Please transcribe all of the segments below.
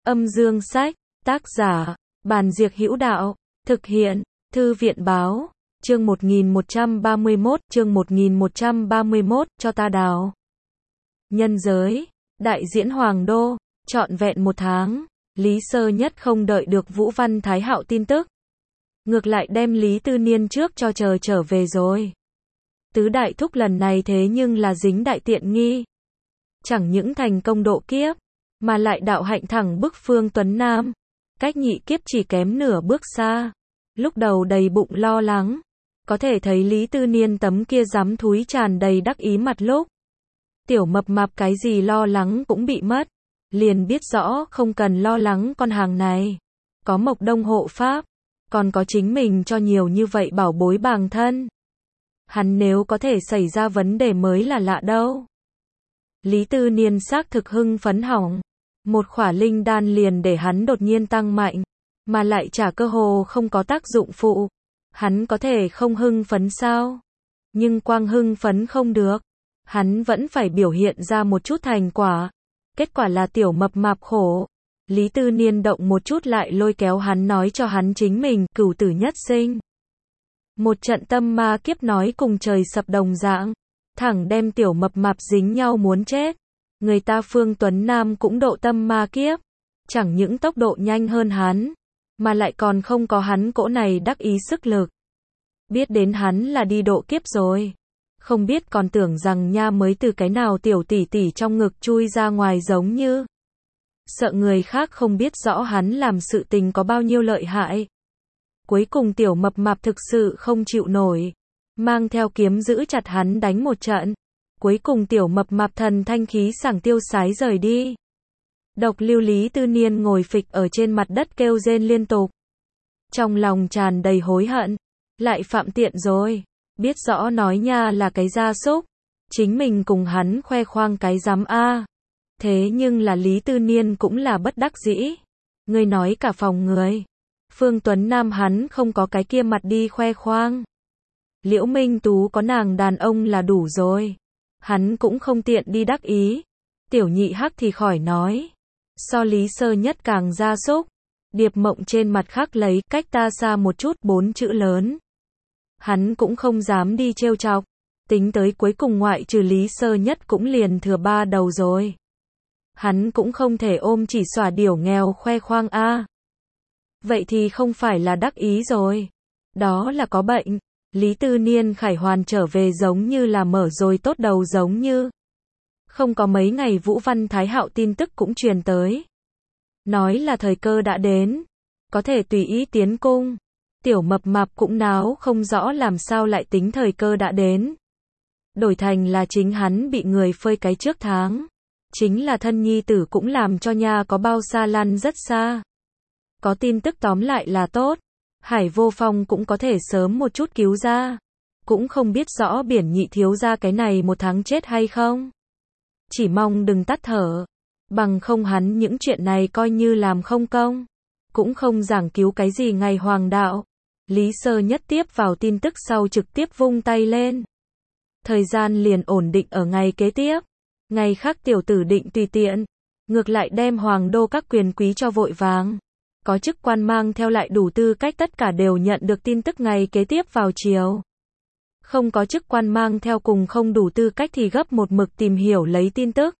Âm dương sách, tác giả, Bàn Diệc Hữu Đạo, thực hiện, Thư viện báo, chương 1131, cho ta đào. Nhân giới, đại diễn Hoàng Đô, trọn vẹn 1 tháng, Lý Sơ Nhất không đợi được Vũ Văn Thái Hạo tin tức. Ngược lại đem Lý Tư Niên trước cho trở về rồi. Tứ đại thúc lần này thế nhưng là dính đại tiện nghi. Chẳng những thành công độ kiếp, mà lại đạo hạnh thẳng bức Phương Tuấn Nam. Cách nhị kiếp chỉ kém nửa bước xa. Lúc đầu đầy bụng lo lắng. Có thể thấy Lý Tư Niên tấm kia dám thúi tràn đầy đắc ý mặt lúc. Tiểu mập mạp cái gì lo lắng cũng bị mất. Liền biết rõ không cần lo lắng con hàng này. Có Mộc Đông hộ pháp. Còn có chính mình cho nhiều như vậy bảo bối bàng thân. Hắn nếu có thể xảy ra vấn đề mới là lạ đâu. Lý Tư Niên xác thực hưng phấn hỏng. Một khỏa linh đan liền để hắn đột nhiên tăng mạnh. Mà lại trả cơ hồ không có tác dụng phụ. Hắn có thể không hưng phấn sao? Nhưng quang hưng phấn không được. Hắn vẫn phải biểu hiện ra một chút thành quả. Kết quả là tiểu mập mạp khổ. Lý Tư Niên động một chút lại lôi kéo hắn nói cho hắn chính mình cửu tử nhất sinh. Một trận tâm ma kiếp nói cùng trời sập đồng dạng. Thẳng đem tiểu mập mạp dính nhau muốn chết. Người ta Phương Tuấn Nam cũng độ tâm ma kiếp. Chẳng những tốc độ nhanh hơn hắn. Mà lại còn không có hắn cỗ này đắc ý sức lực. Biết đến hắn là đi độ kiếp rồi. Không biết còn tưởng rằng nha mới từ cái nào tiểu tỷ tỷ trong ngực chui ra ngoài giống như. Sợ người khác không biết rõ hắn làm sự tình có bao nhiêu lợi hại. Cuối cùng tiểu mập mạp thực sự không chịu nổi. Mang theo kiếm giữ chặt hắn đánh một trận. Cuối cùng tiểu mập mạp thần thanh khí sảng tiêu sái rời đi. Độc lưu Lý Tư Niên ngồi phịch ở trên mặt đất kêu rên liên tục. Trong lòng tràn đầy hối hận. Lại phạm tiện rồi. Biết rõ nói nha là cái gia súc. Chính mình cùng hắn khoe khoang cái dám a. Thế nhưng là Lý Tư Niên cũng là bất đắc dĩ. Người nói cả phòng người. Phương Tuấn Nam hắn không có cái kia mặt đi khoe khoang. Liễu Minh Tú có nàng đàn ông là đủ rồi. Hắn cũng không tiện đi đắc ý. Tiểu nhị hắc thì khỏi nói. So Lý Sơ Nhất càng gia súc. Điệp Mộng trên mặt khắc lấy cách ta xa một chút 4 chữ lớn. Hắn cũng không dám đi trêu chọc. Tính tới cuối cùng ngoại trừ Lý Sơ Nhất cũng liền thừa 3 đầu rồi. Hắn cũng không thể ôm chỉ xòa điểu nghèo khoe khoang a. Vậy thì không phải là đắc ý rồi. Đó là có bệnh. Lý Tư Niên khải hoàn trở về giống như là mở rồi tốt đầu giống như. Không có mấy ngày Vũ Văn Thái Hạo tin tức cũng truyền tới. Nói là thời cơ đã đến. Có thể tùy ý tiến cung. Tiểu mập mạp cũng náo không rõ làm sao lại tính thời cơ đã đến. Đổi thành là chính hắn bị người phơi cái trước tháng. Chính là thân nhi tử cũng làm cho nha có bao xa lăn rất xa. Có tin tức tóm lại là tốt. Hải Vô Phong cũng có thể sớm một chút cứu ra. Cũng không biết rõ Biển Nhị thiếu ra cái này 1 tháng chết hay không. Chỉ mong đừng tắt thở. Bằng không hắn những chuyện này coi như làm không công. Cũng không giảng cứu cái gì ngày hoàng đạo. Lý Sơ Nhất tiếp vào tin tức sau trực tiếp vung tay lên. Thời gian liền ổn định ở ngày kế tiếp. Ngày khác tiểu tử định tùy tiện. Ngược lại đem hoàng đô các quyền quý cho vội vàng. Có chức quan mang theo lại đủ tư cách tất cả đều nhận được tin tức ngày kế tiếp vào chiều. Không có chức quan mang theo cùng không đủ tư cách thì gấp một mực tìm hiểu lấy tin tức.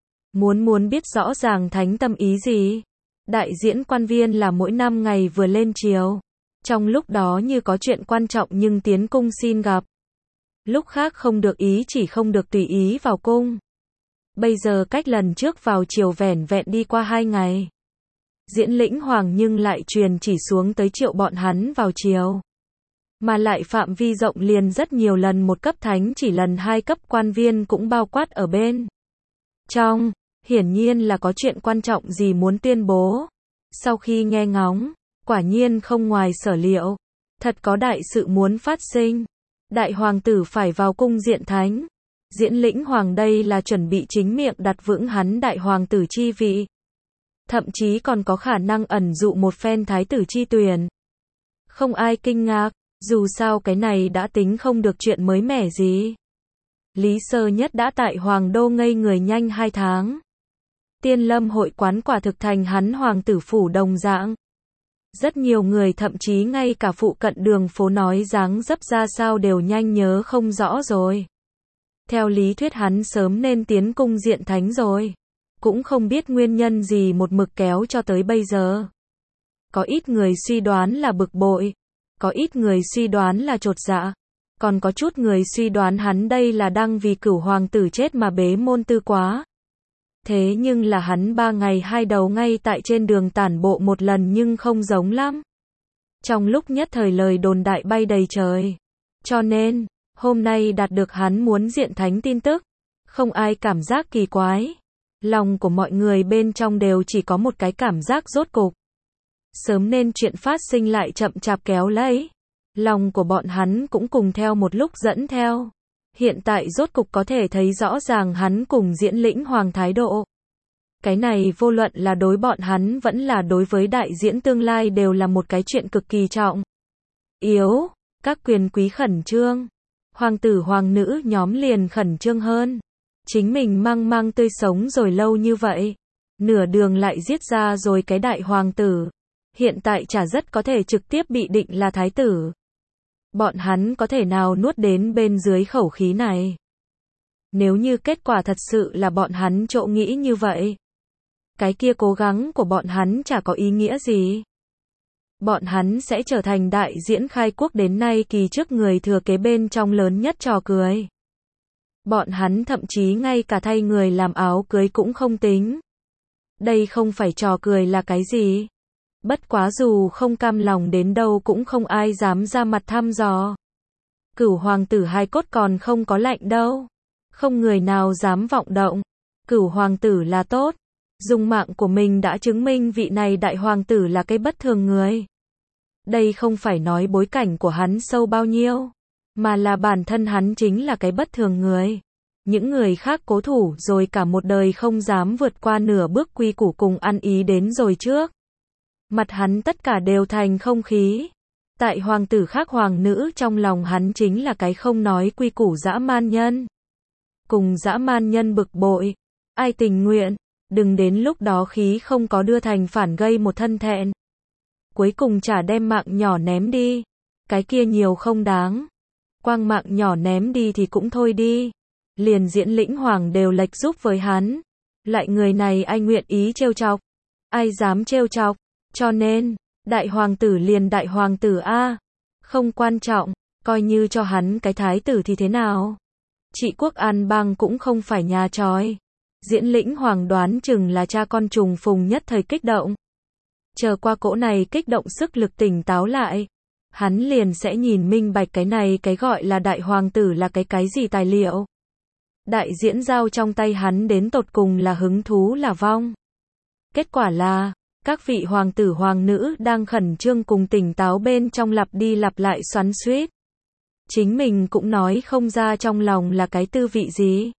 Muốn biết rõ ràng thánh tâm ý gì. Đại diễn quan viên là mỗi 5 ngày vừa lên chiều. Trong lúc đó như có chuyện quan trọng nhưng tiến cung xin gặp. Lúc khác không được ý chỉ không được tùy ý vào cung. Bây giờ cách lần trước vào chiều vẻn vẹn đi qua 2 ngày. Diễn lĩnh hoàng nhưng lại truyền chỉ xuống tới triệu bọn hắn vào chiều. Mà lại phạm vi rộng liền rất nhiều lần một cấp thánh chỉ lần 2 cấp quan viên cũng bao quát ở bên. Trong, hiển nhiên là có chuyện quan trọng gì muốn tuyên bố. Sau khi nghe ngóng, quả nhiên không ngoài sở liệu. Thật có đại sự muốn phát sinh. Đại hoàng tử phải vào cung diện thánh. Diễn lĩnh hoàng đây là chuẩn bị chính miệng đặt vững hắn đại hoàng tử chi vị. Thậm chí còn có khả năng ẩn dụ một phen thái tử chi tuyển. Không ai kinh ngạc, dù sao cái này đã tính không được chuyện mới mẻ gì. Lý Sơ Nhất đã tại Hoàng Đô ngây người nhanh 2 tháng. Tiên Lâm hội quán quả thực thành hắn hoàng tử phủ đồng dạng. Rất nhiều người thậm chí ngay cả phụ cận đường phố nói dáng dấp ra sao đều nhanh nhớ không rõ rồi. Theo lý thuyết hắn sớm nên tiến cung diện thánh rồi. Cũng không biết nguyên nhân gì một mực kéo cho tới bây giờ. Có ít người suy đoán là bực bội. Có ít người suy đoán là chột dạ. Còn có chút người suy đoán hắn đây là đang vì Cửu hoàng tử chết mà bế môn tư quá. Thế nhưng là hắn 3 ngày 2 đầu ngay tại trên đường tản bộ một lần nhưng không giống lắm. Trong lúc nhất thời lời đồn đại bay đầy trời. Cho nên, hôm nay đạt được hắn muốn diện thánh tin tức. Không ai cảm giác kỳ quái. Lòng của mọi người bên trong đều chỉ có một cái cảm giác rốt cục. Sớm nên chuyện phát sinh lại chậm chạp kéo lấy. Lòng của bọn hắn cũng cùng theo một lúc dẫn theo. Hiện tại rốt cục có thể thấy rõ ràng hắn cùng Diễn Lĩnh Hoàng thái độ. Cái này vô luận là đối bọn hắn vẫn là đối với đại diễn tương lai đều là một cái chuyện cực kỳ trọng yếu. Các quyền quý khẩn trương. Hoàng tử hoàng nữ nhóm liền khẩn trương hơn. Chính mình mang mang tươi sống rồi lâu như vậy. Nửa đường lại giết ra rồi cái đại hoàng tử. Hiện tại chả rất có thể trực tiếp bị định là thái tử. Bọn hắn có thể nào nuốt đến bên dưới khẩu khí này? Nếu như kết quả thật sự là bọn hắn chỗ nghĩ như vậy, cái kia cố gắng của bọn hắn chả có ý nghĩa gì. Bọn hắn sẽ trở thành đại diễn khai quốc đến nay kỳ trước người thừa kế bên trong lớn nhất trò cười. Bọn hắn thậm chí ngay cả thay người làm áo cưới cũng không tính. Đây không phải trò cười là cái gì? Bất quá dù không cam lòng đến đâu cũng không ai dám ra mặt thăm dò. Cửu hoàng tử hai cốt còn không có lạnh đâu. Không người nào dám vọng động. Cửu hoàng tử là tốt. Dùng mạng của mình đã chứng minh vị này đại hoàng tử là cái bất thường người. Đây không phải nói bối cảnh của hắn sâu bao nhiêu, mà là bản thân hắn chính là cái bất thường người. Những người khác cố thủ rồi cả một đời không dám vượt qua nửa bước quy củ cùng ăn ý đến rồi trước. Mặt hắn tất cả đều thành không khí. Tại hoàng tử khác hoàng nữ trong lòng hắn chính là cái không nói quy củ dã man nhân. Cùng dã man nhân bực bội. Ai tình nguyện, đừng đến lúc đó khí không có đưa thành phản gây một thân thẹn. Cuối cùng chả đem mạng nhỏ ném đi. Cái kia nhiều không đáng. Quang mạng nhỏ ném đi thì cũng thôi đi. Liền Diễn Lĩnh Hoàng đều lệch giúp với hắn. Lại người này ai nguyện ý trêu chọc? Ai dám trêu chọc? Cho nên, đại hoàng tử liền đại hoàng tử a. Không quan trọng, coi như cho hắn cái thái tử thì thế nào? Trị quốc an bang cũng không phải nhà chói. Diễn Lĩnh Hoàng đoán chừng là cha con trùng phùng nhất thời kích động. Chờ qua cỗ này kích động sức lực tỉnh táo lại. Hắn liền sẽ nhìn minh bạch cái này cái gọi là đại hoàng tử là cái gì tài liệu. Đại diễn giao trong tay hắn đến tột cùng là hứng thú là vong. Kết quả là, các vị hoàng tử hoàng nữ đang khẩn trương cùng tỉnh táo bên trong lặp đi lặp lại xoắn xuýt. Chính mình cũng nói không ra trong lòng là cái tư vị gì.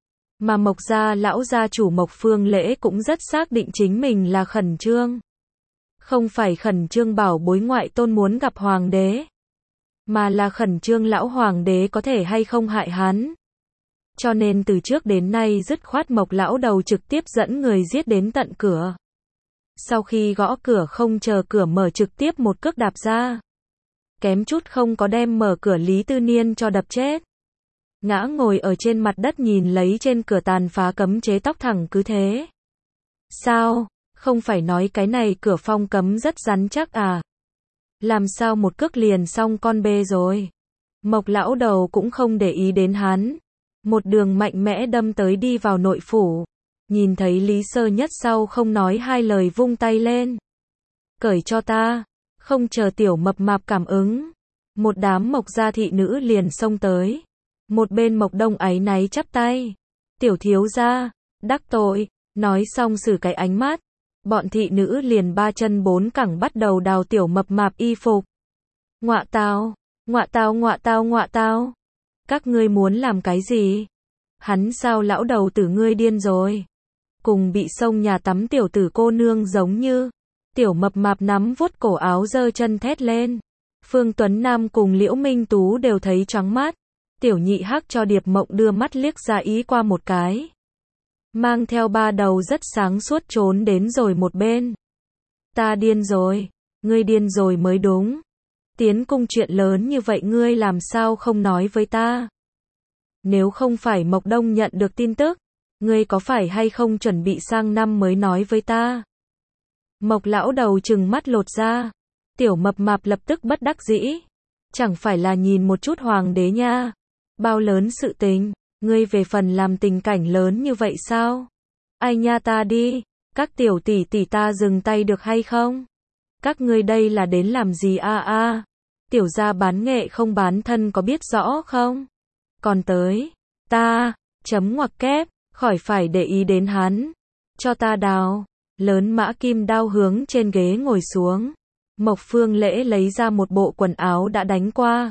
Mà Mộc gia lão gia chủ Mộc Phương Lễ cũng rất xác định chính mình là khẩn trương. Không phải khẩn trương bảo bối ngoại tôn muốn gặp hoàng đế, mà là khẩn trương lão hoàng đế có thể hay không hại hắn. Cho nên từ trước đến nay dứt khoát Mộc lão đầu trực tiếp dẫn người giết đến tận cửa. Sau khi gõ cửa không chờ cửa mở trực tiếp một cước đạp ra. Kém chút không có đem mở cửa Lý Tư Niên cho đập chết. Ngã ngồi ở trên mặt đất nhìn lấy trên cửa tàn phá cấm chế tóc thẳng cứ thế. Sao, không phải nói cái này cửa phong cấm rất rắn chắc à? Làm sao một cước liền xong con bê rồi? Mộc lão đầu cũng không để ý đến hắn. Một đường mạnh mẽ đâm tới đi vào nội phủ. Nhìn thấy Lý Sơ Nhất sau không nói hai lời vung tay lên. Cởi cho ta. Không chờ tiểu mập mạp cảm ứng. Một đám Mộc gia thị nữ liền xông tới. Một bên Mộc Đông áy náy chắp tay. Tiểu thiếu gia, đắc tội. Nói xong xử cái ánh mắt. Bọn thị nữ liền ba chân bốn cẳng bắt đầu đào tiểu mập mạp y phục. Ngọa tao, ngọa tao, ngọa tao, ngọa tao. Các ngươi muốn làm cái gì? Hắn sao lão đầu tử ngươi điên rồi? Cùng bị xông nhà tắm tiểu tử cô nương giống như. Tiểu mập mạp nắm vuốt cổ áo giơ chân thét lên. Phương Tuấn Nam cùng Liễu Minh Tú đều thấy choáng mắt. Tiểu nhị hắc cho Điệp Mộng đưa mắt liếc ra ý qua một cái. mang theo ba đầu rất sáng suốt trốn đến rồi một bên. Ta điên rồi, ngươi điên rồi mới đúng. Tiến cung chuyện lớn như vậy ngươi làm sao không nói với ta? Nếu không phải Mộc Đông nhận được tin tức, ngươi có phải hay không chuẩn bị sang năm mới nói với ta? Mộc lão đầu trừng mắt lột ra. Tiểu mập mạp lập tức bất đắc dĩ. Chẳng phải là nhìn một chút hoàng đế nha. Bao lớn sự tình, ngươi về phần làm tình cảnh lớn như vậy sao? Ai nha ta đi, các tiểu tỷ tỷ ta dừng tay được hay không? Các ngươi đây là đến làm gì a a? Tiểu gia bán nghệ không bán thân có biết rõ không? Còn tới, ta, chấm ngoặc kép, khỏi phải để ý đến hắn. Cho ta đào, lớn mã kim đao hướng trên ghế ngồi xuống. Mộc Phương Lễ lấy ra một bộ quần áo đã đánh qua.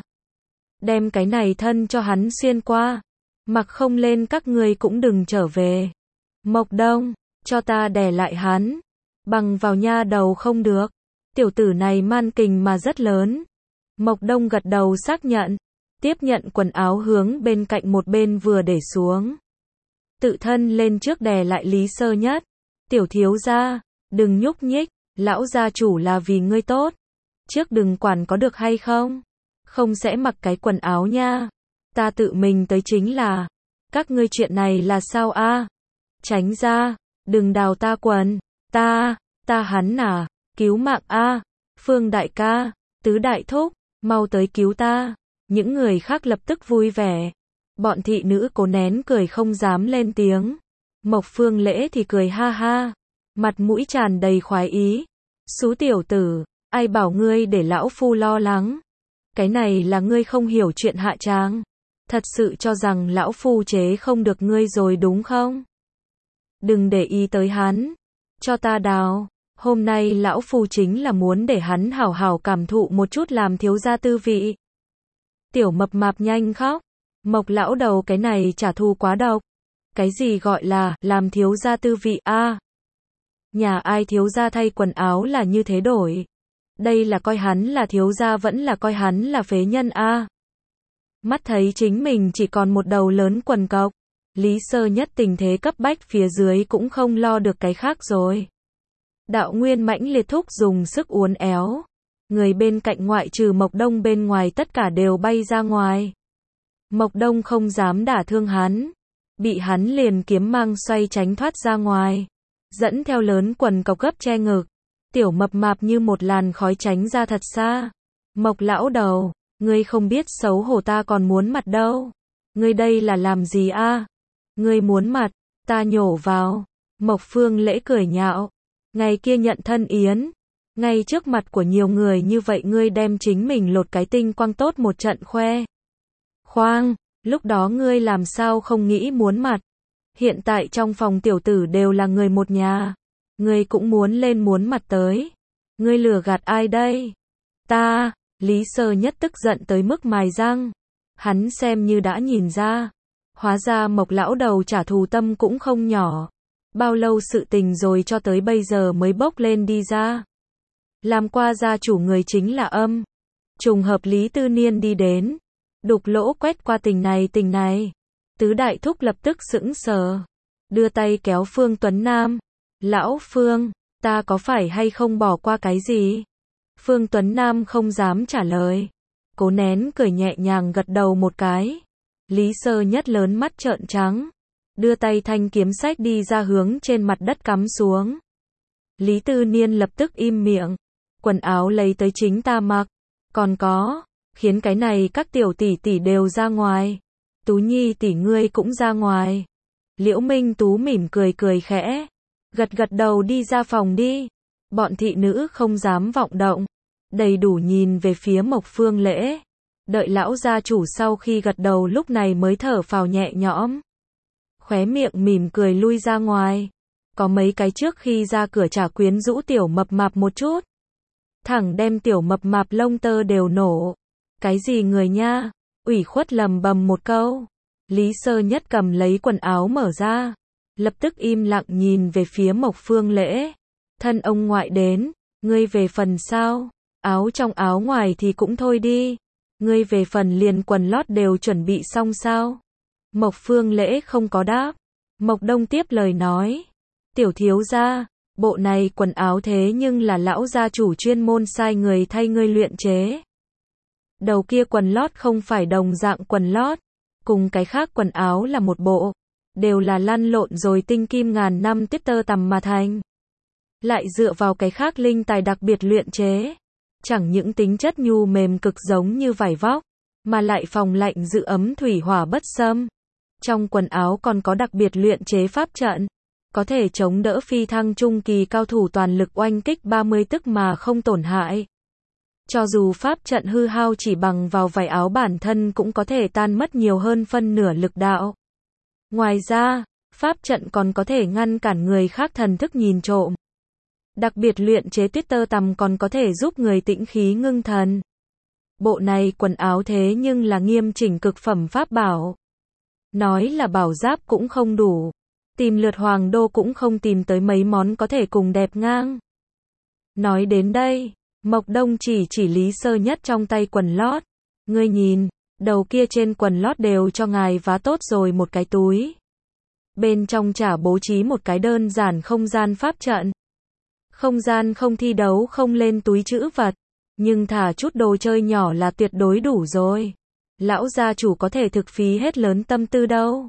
Đem cái này thân cho hắn xuyên qua. Mặc không lên các ngươi cũng đừng trở về. Mộc Đông, cho ta đè lại hắn. Bằng vào nha đầu không được. Tiểu tử này man kình mà rất lớn. Mộc Đông gật đầu xác nhận. Tiếp nhận quần áo hướng bên cạnh một bên vừa để xuống. Tự thân lên trước đè lại Lý Sơ Nhất. Tiểu thiếu gia, đừng nhúc nhích, lão gia chủ là vì ngươi tốt. Trước đừng quản có được hay không? Không sẽ mặc cái quần áo nha. Ta tự mình tới chính là. Các ngươi chuyện này là sao a? Tránh ra, đừng đào ta quần. Ta hắn à, cứu mạng a. Phương đại ca, Tứ đại thúc, mau tới cứu ta. Những người khác lập tức vui vẻ. Bọn thị nữ cố nén cười không dám lên tiếng. Mộc Phương Lễ thì cười ha ha. Mặt mũi tràn đầy khoái ý. Xú tiểu tử, ai bảo ngươi để lão phu lo lắng. Cái này là ngươi không hiểu chuyện hạ tràng. Thật sự cho rằng lão phu chế không được ngươi rồi đúng không? Đừng để ý tới hắn. Cho ta đào. Hôm nay lão phu chính là muốn để hắn hảo hảo cảm thụ một chút làm thiếu gia tư vị. Tiểu mập mạp nhanh khóc. Mộc lão đầu cái này trả thù quá độc. Cái gì gọi là làm thiếu gia tư vị a? Nhà ai thiếu gia thay quần áo là như thế đổi. Đây là coi hắn là thiếu gia vẫn là coi hắn là phế nhân a? Mắt thấy chính mình chỉ còn một đầu lớn quần cộc. Lý Sơ Nhất tình thế cấp bách phía dưới cũng không lo được cái khác rồi. Đạo Nguyên mãnh liệt thúc dùng sức uốn éo. Người bên cạnh ngoại trừ Mộc Đông bên ngoài tất cả đều bay ra ngoài. Mộc Đông không dám đả thương hắn. Bị hắn liền kiếm mang xoay tránh thoát ra ngoài. Dẫn theo lớn quần cộc gấp che ngực. Tiểu mập mạp như một làn khói tránh ra thật xa. Mộc lão đầu, ngươi không biết xấu hổ ta còn muốn mặt đâu. Ngươi đây là làm gì a? Ngươi muốn mặt, ta nhổ vào. Mộc Phương Lễ cười nhạo. Ngày kia nhận thân yến. Ngay trước mặt của nhiều người như vậy ngươi đem chính mình lột cái tinh quang tốt một trận khoe. Khoang, lúc đó ngươi làm sao không nghĩ muốn mặt. Hiện tại trong phòng tiểu tử đều là người một nhà. Ngươi cũng muốn lên muốn mặt tới. Ngươi lừa gạt ai đây? Ta, Lý Sơ Nhất tức giận tới mức mài răng. Hắn xem như đã nhìn ra. Hóa ra Mộc lão đầu trả thù tâm cũng không nhỏ. Bao lâu sự tình rồi cho tới bây giờ mới bốc lên đi ra. Làm qua gia chủ người chính là âm. Trùng hợp Lý Tư Niên đi đến. Đục lỗ quét qua tình này. Tứ đại thúc lập tức sững sờ. Đưa tay kéo Phương Tuấn Nam. Lão Phương, ta có phải hay không bỏ qua cái gì? Phương Tuấn Nam không dám trả lời. Cố nén cười nhẹ nhàng gật đầu một cái. Lý Sơ Nhất lớn mắt trợn trắng. Đưa tay thanh kiếm sách đi ra hướng trên mặt đất cắm xuống. Lý Tư Niên lập tức im miệng. Quần áo lấy tới chính ta mặc. Còn có, khiến cái này các tiểu tỷ tỷ đều ra ngoài. Tú Nhi tỷ ngươi cũng ra ngoài. Liễu Minh Tú mỉm cười khẽ. Gật đầu đi ra phòng đi. Bọn thị nữ không dám vọng động. Đầy đủ nhìn về phía Mộc Phương Lễ. Đợi lão gia chủ sau khi gật đầu lúc này mới thở phào nhẹ nhõm. Khóe miệng mỉm cười lui ra ngoài. Có mấy cái trước khi ra cửa trả quyến rũ tiểu mập mạp một chút. Thẳng đem tiểu mập mạp lông tơ đều nổ. Cái gì người nha? Ủy khuất lầm bầm một câu. Lý Sơ Nhất cầm lấy quần áo mở ra. Lập tức im lặng nhìn về phía Mộc Phương Lễ. Thân ông ngoại đến. Ngươi về phần sao? Áo trong áo ngoài thì cũng thôi đi. Ngươi về phần liền quần lót đều chuẩn bị xong sao? Mộc Phương Lễ không có đáp. Mộc Đông tiếp lời nói. Tiểu thiếu gia, bộ này quần áo thế nhưng là lão gia chủ chuyên môn sai người thay ngươi luyện chế. Đầu kia quần lót không phải đồng dạng quần lót, cùng cái khác quần áo là một bộ, đều là lăn lộn rồi tinh kim ngàn năm tiếp tơ tằm mà thành. Lại dựa vào cái khác linh tài đặc biệt luyện chế, chẳng những tính chất nhu mềm cực giống như vải vóc, mà lại phòng lạnh giữ ấm thủy hỏa bất xâm. Trong quần áo còn có đặc biệt luyện chế pháp trận, có thể chống đỡ phi thăng trung kỳ cao thủ toàn lực oanh kích 30 tức mà không tổn hại. Cho dù pháp trận hư hao chỉ bằng vào vải áo bản thân cũng có thể tan mất nhiều hơn phân nửa lực đạo. Ngoài ra, pháp trận còn có thể ngăn cản người khác thần thức nhìn trộm. Đặc biệt luyện chế tuyết tơ tằm còn có thể giúp người tĩnh khí ngưng thần. Bộ này quần áo thế nhưng là nghiêm chỉnh cực phẩm pháp bảo. Nói là bảo giáp cũng không đủ. Tìm lượt hoàng đô cũng không tìm tới mấy món có thể cùng đẹp ngang. Nói đến đây, Mộc Đông chỉ Lý Sơ Nhất trong tay quần lót. Ngươi nhìn, đầu kia trên quần lót đều cho ngài vá tốt rồi một cái túi. Bên trong chả bố trí một cái đơn giản không gian pháp trận. Không gian không thi đấu không lên túi trữ vật, nhưng thả chút đồ chơi nhỏ là tuyệt đối đủ rồi. Lão gia chủ có thể thực phí hết lớn tâm tư đâu.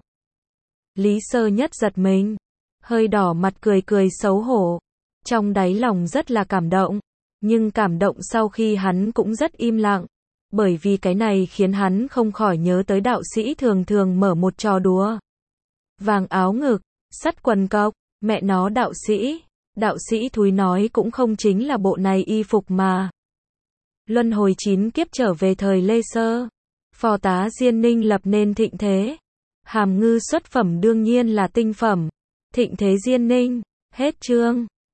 Lý Sơ Nhất giật mình, hơi đỏ mặt cười xấu hổ. Trong đáy lòng rất là cảm động, nhưng cảm động sau khi hắn cũng rất im lặng, bởi vì cái này khiến hắn không khỏi nhớ tới đạo sĩ thường thường mở một trò đùa. Vàng áo ngực, sắt quần cộc, mẹ nó đạo sĩ thúi nói cũng không chính là bộ này y phục mà. Luân hồi 9 kiếp trở về thời Lê Sơ, phò tá Diên Ninh lập nên thịnh thế. Hàm ngư xuất phẩm đương nhiên là tinh phẩm. Thịnh thế Diên Ninh, hết chương.